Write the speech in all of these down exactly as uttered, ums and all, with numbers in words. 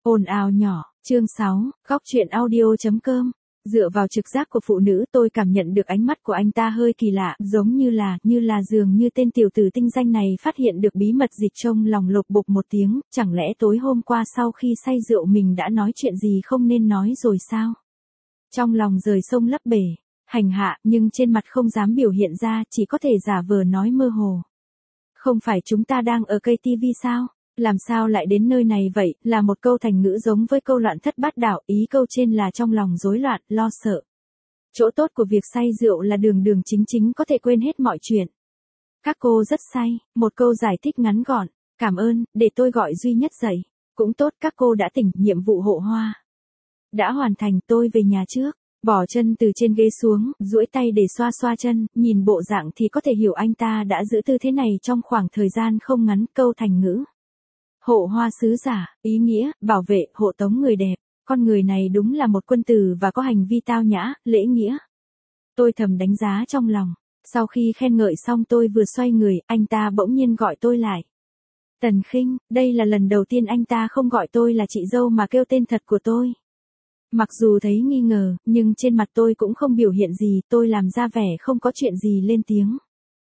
Ồn ào nhỏ, chương sáu, góc chuyện audio chấm com. Dựa vào trực giác của phụ nữ, tôi cảm nhận được ánh mắt của anh ta hơi kỳ lạ, giống như là, như là dường như tên tiểu tử tinh danh này phát hiện được bí mật dịch trong lòng, lục bục một tiếng, chẳng lẽ tối hôm qua sau khi say rượu mình đã nói chuyện gì không nên nói rồi sao? Trong lòng rời sông lấp bể, hành hạ, nhưng trên mặt không dám biểu hiện ra, chỉ có thể giả vờ nói mơ hồ. Không phải chúng ta đang ở cây tivi sao? Làm sao lại đến nơi này vậy, là một câu thành ngữ giống với câu loạn thất bát đảo, ý câu trên là trong lòng rối loạn, lo sợ. Chỗ tốt của việc say rượu là đường đường chính chính có thể quên hết mọi chuyện. Các cô rất say, một câu giải thích ngắn gọn, cảm ơn, để tôi gọi duy nhất dậy. Cũng tốt, các cô đã tỉnh, nhiệm vụ hộ hoa đã hoàn thành, tôi về nhà trước. Bỏ chân từ trên ghế xuống, duỗi tay để xoa xoa chân, nhìn bộ dạng thì có thể hiểu anh ta đã giữ tư thế này trong khoảng thời gian không ngắn. Câu thành ngữ hộ hoa sứ giả, ý nghĩa, bảo vệ, hộ tống người đẹp. Con người này đúng là một quân tử và có hành vi tao nhã, lễ nghĩa. Tôi thầm đánh giá trong lòng. Sau khi khen ngợi xong tôi vừa xoay người, anh ta bỗng nhiên gọi tôi lại. Tần Khinh, đây là lần đầu tiên anh ta không gọi tôi là chị dâu mà kêu tên thật của tôi. Mặc dù thấy nghi ngờ, nhưng trên mặt tôi cũng không biểu hiện gì, tôi làm ra vẻ không có chuyện gì lên tiếng.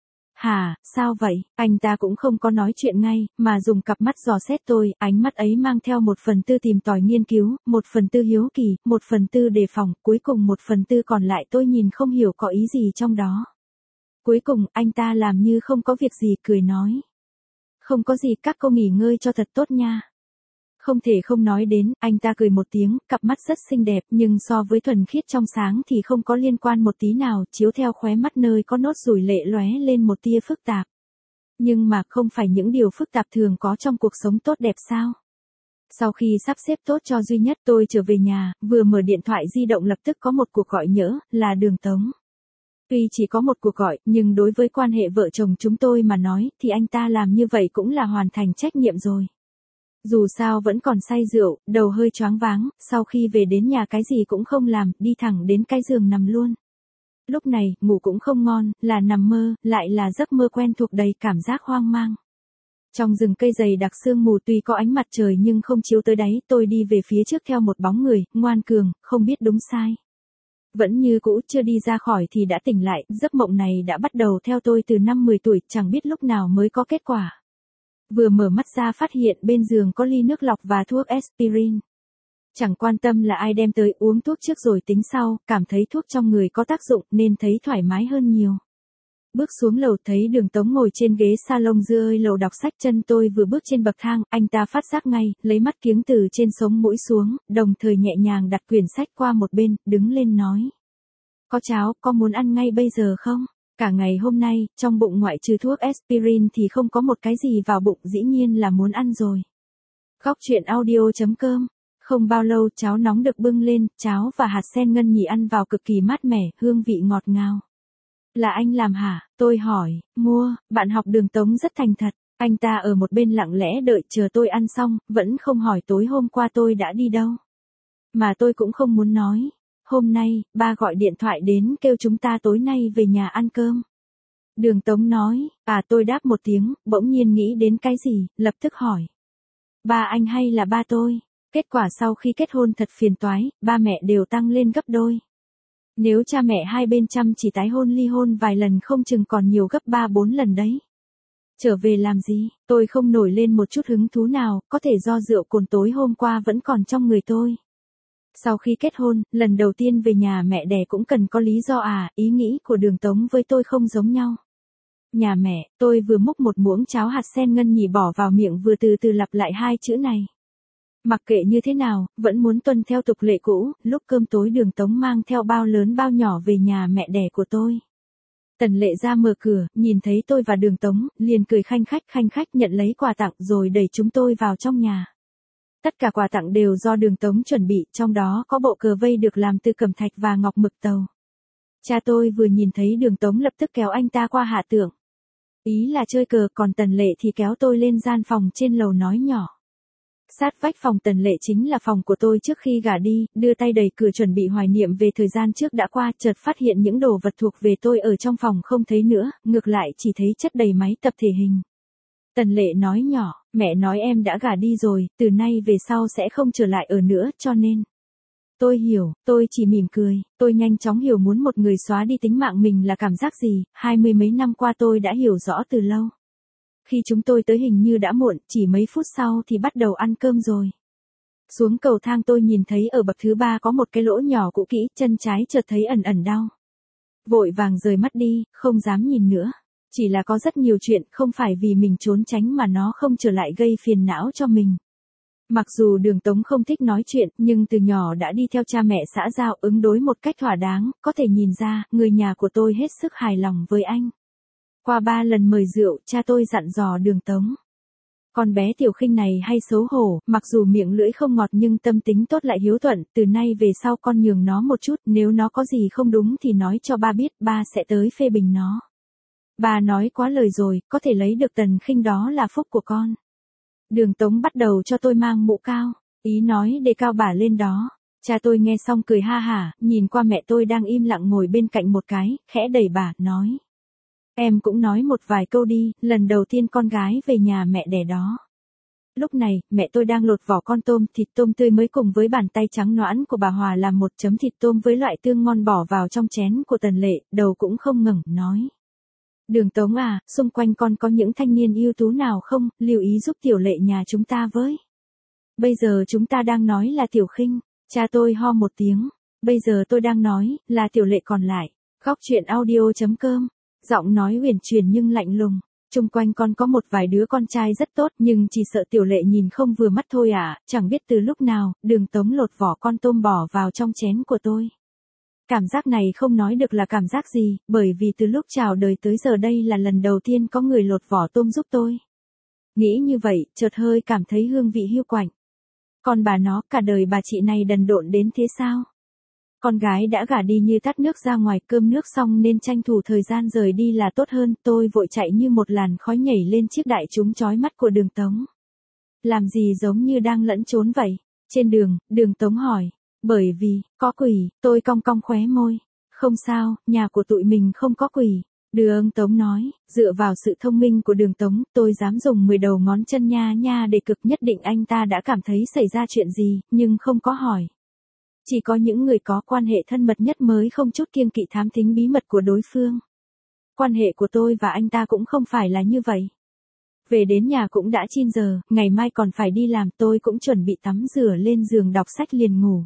Hả, sao vậy? Anh ta cũng không có nói chuyện ngay, mà dùng cặp mắt dò xét tôi, ánh mắt ấy mang theo một phần tư tìm tòi nghiên cứu, một phần tư hiếu kỳ, một phần tư đề phòng, cuối cùng một phần tư còn lại tôi nhìn không hiểu có ý gì trong đó. Cuối cùng, anh ta làm như không có việc gì, cười nói. Không có gì, các cô nghỉ ngơi cho thật tốt nha. Không thể không nói đến, anh ta cười một tiếng, cặp mắt rất xinh đẹp, nhưng so với thuần khiết trong sáng thì không có liên quan một tí nào, chiếu theo khóe mắt nơi có nốt ruồi lệ lóe lên một tia phức tạp. Nhưng mà không phải những điều phức tạp thường có trong cuộc sống tốt đẹp sao? Sau khi sắp xếp tốt cho duy nhất, tôi trở về nhà, vừa mở điện thoại di động lập tức có một cuộc gọi nhỡ, là Đường Tống. Tuy chỉ có một cuộc gọi, nhưng đối với quan hệ vợ chồng chúng tôi mà nói, thì anh ta làm như vậy cũng là hoàn thành trách nhiệm rồi. Dù sao vẫn còn say rượu, đầu hơi choáng váng, sau khi về đến nhà cái gì cũng không làm, đi thẳng đến cái giường nằm luôn. Lúc này, ngủ cũng không ngon, là nằm mơ, lại là giấc mơ quen thuộc đầy cảm giác hoang mang. Trong rừng cây dày đặc sương mù tuy có ánh mặt trời nhưng không chiếu tới đáy, tôi đi về phía trước theo một bóng người, ngoan cường, không biết đúng sai. Vẫn như cũ, chưa đi ra khỏi thì đã tỉnh lại, giấc mộng này đã bắt đầu theo tôi từ năm mười tuổi, chẳng biết lúc nào mới có kết quả. Vừa mở mắt ra phát hiện bên giường có ly nước lọc và thuốc aspirin. Chẳng quan tâm là ai đem tới, uống thuốc trước rồi tính sau, cảm thấy thuốc trong người có tác dụng nên thấy thoải mái hơn nhiều. Bước xuống lầu thấy Đường Tống ngồi trên ghế salon dưới lầu đọc sách, chân tôi vừa bước trên bậc thang, anh ta phát giác ngay, lấy mắt kiếng từ trên sống mũi xuống, đồng thời nhẹ nhàng đặt quyển sách qua một bên, đứng lên nói. Có cháo, có muốn ăn ngay bây giờ không? Cả ngày hôm nay, trong bụng ngoại trừ thuốc aspirin thì không có một cái gì vào bụng, dĩ nhiên là muốn ăn rồi. Góc chuyện audio chấm com. Không bao lâu cháo nóng được bưng lên, cháo và hạt sen ngân nhì ăn vào cực kỳ mát mẻ, hương vị ngọt ngào. Là anh làm hả? Tôi hỏi, mua, bạn học Đường Tống rất thành thật, anh ta ở một bên lặng lẽ đợi chờ tôi ăn xong, vẫn không hỏi tối hôm qua tôi đã đi đâu. Mà tôi cũng không muốn nói. Hôm nay, ba gọi điện thoại đến kêu chúng ta tối nay về nhà ăn cơm. Đường Tống nói, à tôi đáp một tiếng, bỗng nhiên nghĩ đến cái gì, lập tức hỏi. Ba anh hay là ba tôi? Kết quả sau khi kết hôn thật phiền toái, ba mẹ đều tăng lên gấp đôi. Nếu cha mẹ hai bên chăm chỉ tái hôn ly hôn vài lần không chừng còn nhiều gấp ba bốn lần đấy. Trở về làm gì, tôi không nổi lên một chút hứng thú nào, có thể do rượu cồn tối hôm qua vẫn còn trong người tôi. Sau khi kết hôn, lần đầu tiên về nhà mẹ đẻ cũng cần có lý do à, ý nghĩ của Đường Tống với tôi không giống nhau. Nhà mẹ, tôi vừa múc một muỗng cháo hạt sen ngân nhì bỏ vào miệng vừa từ từ lặp lại hai chữ này. Mặc kệ như thế nào, vẫn muốn tuân theo tục lệ cũ, lúc cơm tối Đường Tống mang theo bao lớn bao nhỏ về nhà mẹ đẻ của tôi. Tần Lệ ra mở cửa, nhìn thấy tôi và Đường Tống, liền cười khanh khách khanh khách nhận lấy quà tặng rồi đẩy chúng tôi vào trong nhà. Tất cả quà tặng đều do Đường Tống chuẩn bị, trong đó có bộ cờ vây được làm từ cẩm thạch và ngọc mực tàu. Cha tôi vừa nhìn thấy Đường Tống lập tức kéo anh ta qua hạ tượng. Ý là chơi cờ, còn Tần Lệ thì kéo tôi lên gian phòng trên lầu nói nhỏ. Sát vách phòng Tần Lệ chính là phòng của tôi trước khi gả đi, đưa tay đẩy cửa chuẩn bị hoài niệm về thời gian trước đã qua, chợt phát hiện những đồ vật thuộc về tôi ở trong phòng không thấy nữa, ngược lại chỉ thấy chất đầy máy tập thể hình. Tần Lệ nói nhỏ, mẹ nói em đã gả đi rồi, từ nay về sau sẽ không trở lại ở nữa, cho nên. Tôi hiểu, tôi chỉ mỉm cười, tôi nhanh chóng hiểu muốn một người xóa đi tính mạng mình là cảm giác gì, hai mươi mấy năm qua tôi đã hiểu rõ từ lâu. Khi chúng tôi tới hình như đã muộn, chỉ mấy phút sau thì bắt đầu ăn cơm rồi. Xuống cầu thang tôi nhìn thấy ở bậc thứ ba có một cái lỗ nhỏ cũ kỹ, chân trái chợt thấy ẩn ẩn đau. Vội vàng rời mắt đi, không dám nhìn nữa. Chỉ là có rất nhiều chuyện, không phải vì mình trốn tránh mà nó không trở lại gây phiền não cho mình. Mặc dù Đường Tống không thích nói chuyện, nhưng từ nhỏ đã đi theo cha mẹ xã giao ứng đối một cách thỏa đáng, có thể nhìn ra, người nhà của tôi hết sức hài lòng với anh. Qua ba lần mời rượu, cha tôi dặn dò Đường Tống. Con bé Tiểu Khinh này hay xấu hổ, mặc dù miệng lưỡi không ngọt nhưng tâm tính tốt lại hiếu thuận, từ nay về sau con nhường nó một chút, nếu nó có gì không đúng thì nói cho ba biết, ba sẽ tới phê bình nó. Ba nói quá lời rồi, có thể lấy được Tần Khinh đó là phúc của con. Đường Tống bắt đầu cho tôi mang mũ cao, ý nói đề cao bả lên đó. Cha tôi nghe xong cười ha hả, nhìn qua mẹ tôi đang im lặng ngồi bên cạnh một cái, khẽ đẩy bả, nói. Em cũng nói một vài câu đi, lần đầu tiên con gái về nhà mẹ đẻ đó. Lúc này, mẹ tôi đang lột vỏ con tôm, thịt tôm tươi mới cùng với bàn tay trắng nõn của bà Hòa làm một chấm thịt tôm với loại tương ngon bỏ vào trong chén của Tần Lệ, đầu cũng không ngẩng, nói. Đường Tống à, xung quanh con có những thanh niên ưu tú nào không, lưu ý giúp Tiểu Lệ nhà chúng ta với. Bây giờ chúng ta đang nói là Tiểu Khinh, cha tôi ho một tiếng, bây giờ tôi đang nói, là Tiểu Lệ còn lại. Góc truyện audio.com, giọng nói huyền chuyển nhưng lạnh lùng, chung quanh con có một vài đứa con trai rất tốt nhưng chỉ sợ Tiểu Lệ nhìn không vừa mắt thôi à, chẳng biết từ lúc nào, Đường Tống lột vỏ con tôm bỏ vào trong chén của tôi. Cảm giác này không nói được là cảm giác gì, bởi vì từ lúc chào đời tới giờ đây là lần đầu tiên có người lột vỏ tôm giúp tôi. Nghĩ như vậy, chợt hơi cảm thấy hương vị hiu quạnh. Còn bà nó, cả đời bà chị này đần độn đến thế sao? Con gái đã gả đi như tắt nước ra ngoài, cơm nước xong nên tranh thủ thời gian rời đi là tốt hơn, tôi vội chạy như một làn khói nhảy lên chiếc đại trúng chói mắt của Đường Tống. Làm gì giống như đang lẫn trốn vậy? Trên đường, Đường Tống hỏi. Bởi vì, có quỷ, tôi cong cong khóe môi. Không sao, nhà của tụi mình không có quỷ. Đường Tống nói, dựa vào sự thông minh của Đường Tống, tôi dám dùng mười đầu ngón chân nha nha để cực nhất định anh ta đã cảm thấy xảy ra chuyện gì, nhưng không có hỏi. Chỉ có những người có quan hệ thân mật nhất mới không chút kiêng kỵ thám thính bí mật của đối phương. Quan hệ của tôi và anh ta cũng không phải là như vậy. Về đến nhà cũng đã chín giờ, ngày mai còn phải đi làm, tôi cũng chuẩn bị tắm rửa lên giường đọc sách liền ngủ.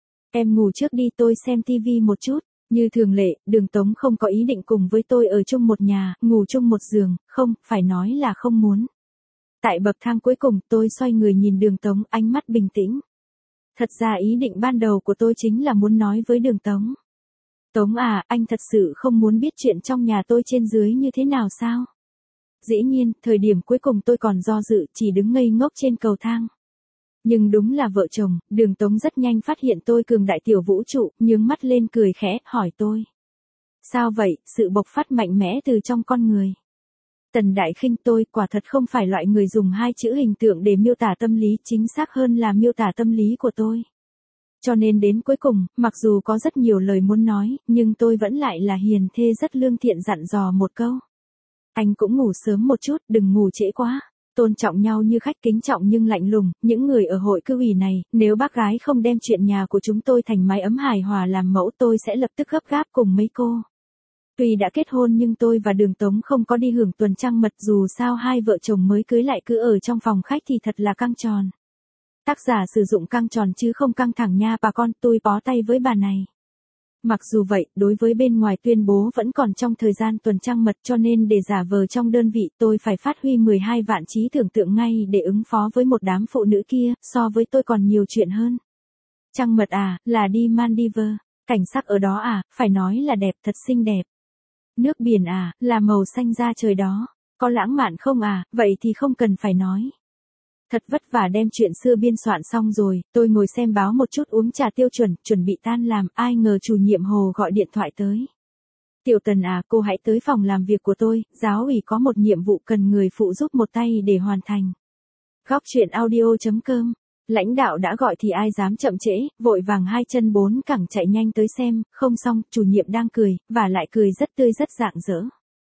Em ngủ trước đi, tôi xem tivi một chút. Như thường lệ, Đường Tống không có ý định cùng với tôi ở chung một nhà, ngủ chung một giường, không, phải nói là không muốn. Tại bậc thang cuối cùng, tôi xoay người nhìn Đường Tống, ánh mắt bình tĩnh. Thật ra ý định ban đầu của tôi chính là muốn nói với Đường Tống. Tống à, anh thật sự không muốn biết chuyện trong nhà tôi trên dưới như thế nào sao? Dĩ nhiên, thời điểm cuối cùng tôi còn do dự, chỉ đứng ngây ngốc trên cầu thang. Nhưng đúng là vợ chồng, Đường Tống rất nhanh phát hiện tôi cường đại tiểu vũ trụ, nhướng mắt lên cười khẽ, hỏi tôi. Sao vậy, sự bộc phát mạnh mẽ từ trong con người. Tần Đại Khinh, tôi quả thật không phải loại người dùng hai chữ hình tượng để miêu tả tâm lý, chính xác hơn là miêu tả tâm lý của tôi. Cho nên đến cuối cùng, mặc dù có rất nhiều lời muốn nói, nhưng tôi vẫn lại là hiền thê rất lương thiện dặn dò một câu. Anh cũng ngủ sớm một chút, đừng ngủ trễ quá. Tôn trọng nhau như khách, kính trọng nhưng lạnh lùng, những người ở hội cư ủy này, nếu bác gái không đem chuyện nhà của chúng tôi thành mái ấm hài hòa làm mẫu tôi sẽ lập tức gấp gáp cùng mấy cô. Tuy đã kết hôn nhưng tôi và Đường Tống không có đi hưởng tuần trăng mật, dù sao hai vợ chồng mới cưới lại cứ ở trong phòng khách thì thật là căng tròn. Tác giả sử dụng căng tròn chứ không căng thẳng nha bà con, tôi bó tay với bà này. Mặc dù vậy, đối với bên ngoài tuyên bố vẫn còn trong thời gian tuần trăng mật, cho nên để giả vờ trong đơn vị tôi phải phát huy mười hai vạn trí tưởng tượng ngay để ứng phó với một đám phụ nữ kia, so với tôi còn nhiều chuyện hơn. Trăng mật à, là đi Maldives, cảnh sắc ở đó à, phải nói là đẹp, thật xinh đẹp. Nước biển à, là màu xanh da trời đó, có lãng mạn không à, vậy thì không cần phải nói. Thật vất vả đem chuyện xưa biên soạn xong rồi, tôi ngồi xem báo một chút, uống trà tiêu chuẩn, chuẩn bị tan làm, ai ngờ chủ nhiệm Hồ gọi điện thoại tới. Tiểu Tần à, cô hãy tới phòng làm việc của tôi, giáo ủy có một nhiệm vụ cần người phụ giúp một tay để hoàn thành. Góc truyện audio.com, lãnh đạo đã gọi thì ai dám chậm trễ, vội vàng hai chân bốn cẳng chạy nhanh tới xem, không xong, chủ nhiệm đang cười, và lại cười rất tươi rất rạng rỡ.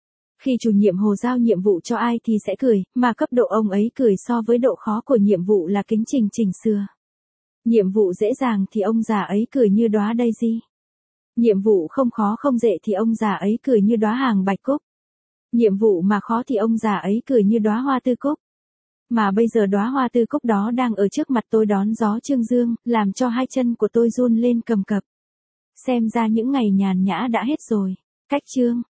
Khi chủ nhiệm Hồ giao nhiệm vụ cho ai thì sẽ cười, mà cấp độ ông ấy cười so với độ khó của nhiệm vụ là kính trình chỉnh sửa. Nhiệm vụ dễ dàng thì ông già ấy cười như đóa daisy. Nhiệm vụ không khó không dễ thì ông già ấy cười như đóa hàng bạch cúc. Nhiệm vụ mà khó thì ông già ấy cười như đóa hoa tư cúc. Mà bây giờ đóa hoa tư cúc đó đang ở trước mặt tôi đón gió trương dương, làm cho hai chân của tôi run lên cầm cập. Xem ra những ngày nhàn nhã đã hết rồi. Cách chương